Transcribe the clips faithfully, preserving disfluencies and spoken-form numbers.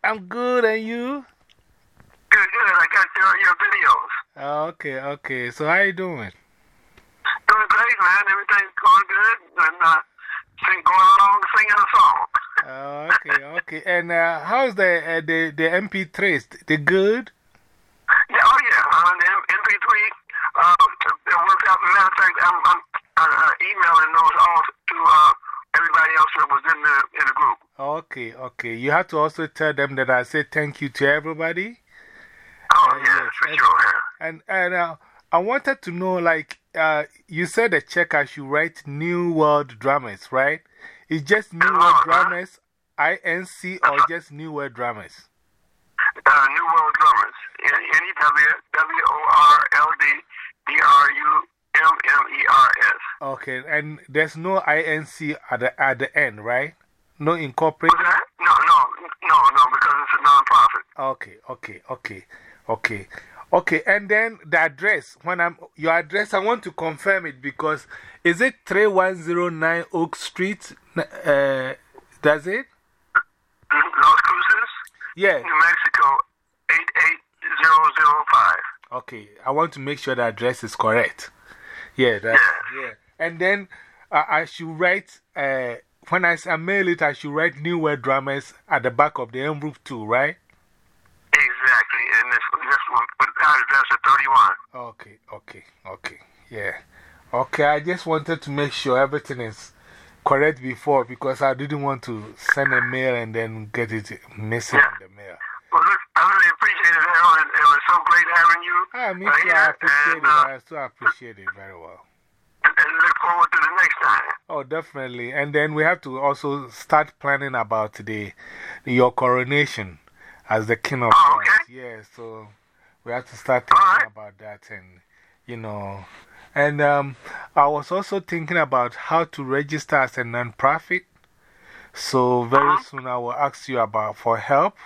I'm good, and you? Good, good. I got your, your videos. Oh, okay, okay. So, how you doing? Doing great, man. Everything's going good. And uh, sing, going along singing a song. Oh, okay, okay. And uh, how's the, uh, the, the M P threes? They good? Yeah, oh, yeah. Uh, the M P three, uh, it works out. Matter of fact, I'm, I'm uh, emailing those all to uh, everybody else that was in the, in the group. Okay, okay. You have to also tell them that I say thank you to everybody. Oh, uh, yeah, yes, for and, sure. And, and uh, I wanted to know, like, uh, you said the check I should write New World Dramas, right? It's just New World uh, Dramas, I N C, or just New World Dramas? Uh, New World Drummers. N E W W O R L D D R U M M E R S. Okay, and there's no I N C at the, at the end, right? No incorporated? What's that? No, no, no, no, because it's a non-profit. Okay, okay, okay, okay. Okay, and then the address, when I'm, your address, I want to confirm it because is it three one zero nine Oak Street? Uh, does it? Los Cruces? Yeah. New Mexico, eight eight zero zero five. Okay, I want to make sure the address is correct. Yeah, that's, yeah. yeah. And then uh, I should write, uh, when I, I mail it, I should write New World Dramas at the back of the envelope too, right? Exactly, and this, this one, but that address is thirty-one. Okay, okay, okay, yeah. Okay, I just wanted to make sure everything is correct before because I didn't want to send a mail and then get it missing yeah. in the mail. Well, look, I really appreciate it, Harold, and it was so great having you. Ah, me uh, too, here, I appreciate and, it. uh, I still appreciate it very well. And, and look forward to the next time. Oh, definitely. And then we have to also start planning about the, your coronation as the king of oh, France. okay. Yeah, so we have to start thinking right. about that and, you know. And um, I was also thinking about how to register as a non-profit. So very -huh. soon I will ask you about for help.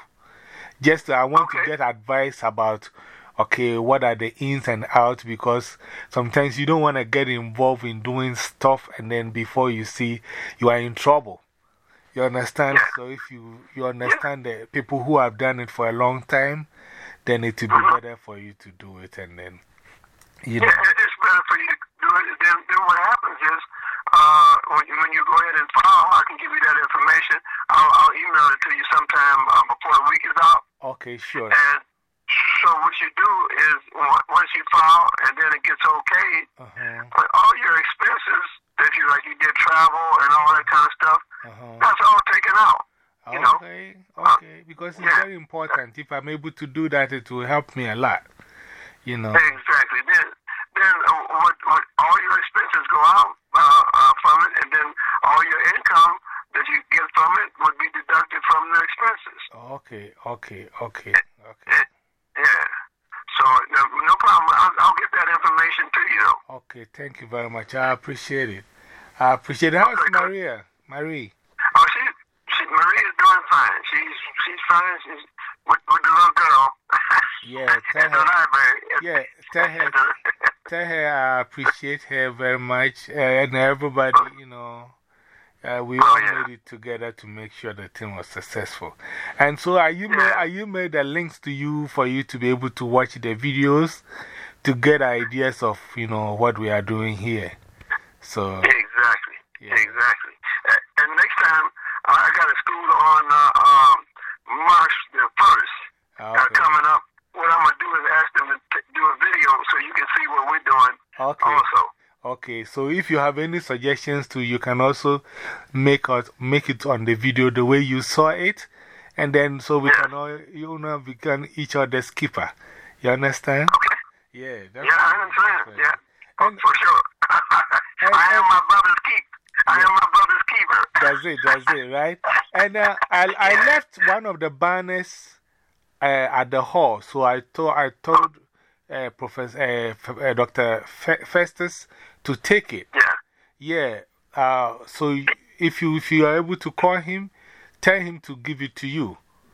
Just I want okay. to get advice about, okay, what are the ins and outs because sometimes you don't want to get involved in doing stuff and then before you see you are in trouble. You understand? Yeah. So if you, you understand the people who have done it for a long time, then it will be -hmm. better for you to do it and then, you yeah, know. it's better for you to do it. Then, then what happens is, uh, when, you, when you go ahead and file, I can give you that information. I'll, I'll email it to you sometime uh, before the week is out. Okay, sure. And so what you do is, once you file and then it gets okay, -huh. all your expenses, if you like, you did travel and all that kind of stuff, -huh. that's all taken out. You know? Okay, okay, because it's yeah. very important. If I'm able to do that, it will help me a lot. You know. Exactly. Then, then uh, what, what, all your expenses go out uh, uh, from it, and then all your income that you get from it would be deducted from the expenses. Okay, okay, okay, okay. Yeah. So, no, no problem. I'll, I'll get that information to you. Okay, thank you very much. I appreciate it. I appreciate it. How's okay, Maria? Marie? Oh, she, she, Marie is doing fine. She's, she's fine. She's with, with the little girl. Yeah, tell at the her. library. Yeah, tell her. Tell her I appreciate her very much. Uh, and everybody, you know, uh, we oh, all yeah. made it together to make sure the thing was successful. And so, are you, yeah. made, are you made the links to you for you to be able to watch the videos to get ideas of, you know, what we are doing here? So, exactly. Yeah. Exactly. Uh, and next time, uh, I got a school on uh, um, March the first okay. uh, coming up. What I'm going to do is ask them to t do a video so you can see what we're doing okay. also. Okay, so if you have any suggestions too, you can also make, us, make it on the video the way you saw it. And then so we yeah. can all, you know, become each other's keeper. You understand? Okay. Yeah, that's yeah, I understand. Yeah, and, for sure. and, I am my brother's keep. I yeah. am my brother's keeper. That's it, that's it, right? And uh, I, I yeah. left one of the banners uh, at the hall. So I told, I told uh, Professor uh, uh, Doctor Fe Festus to take it. Yeah. Yeah. Uh, so if you, if you are able to call him, tell him to give it to you.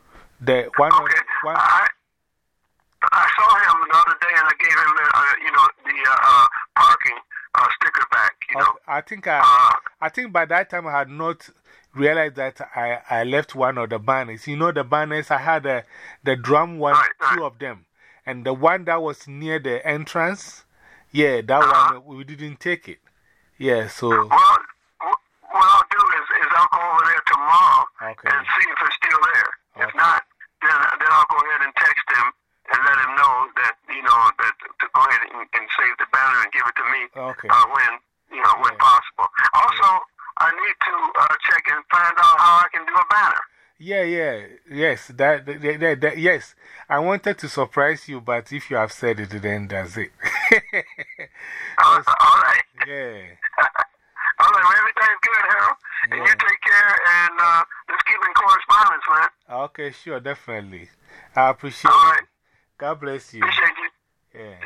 The one okay. of, one I, I saw him the other day and I gave him, the, uh, you know, the uh, uh, parking uh, sticker back, you know. I think I, uh, I think by that time I had not realized that I, I left one of the banners. You know, the banners, I had a, the drum one, right, right. two of them. And the one that was near the entrance, yeah, that -huh. one, we didn't take it. Yeah, so. Well, what I'll do is, is I'll go over there tomorrow okay. and see if it's still there. Okay. If not, then, then I'll go ahead and text him and let him know that, you know, that to go ahead and, and save the banner and give it to me okay. uh, when, you know, when yeah. possible. Also, yeah. I need to uh, check and find out how I can do a banner. Yeah, yeah, yes, that, that, that, that, yes. I wanted to surprise you, but if you have said it, then that's it. all, all right. Yeah. All right, well, everything's good, Harold. And yeah. you take care, and uh, let's keep in correspondence, man. Okay, sure, definitely. I appreciate all it. Right. God bless you. Appreciate you. Yeah.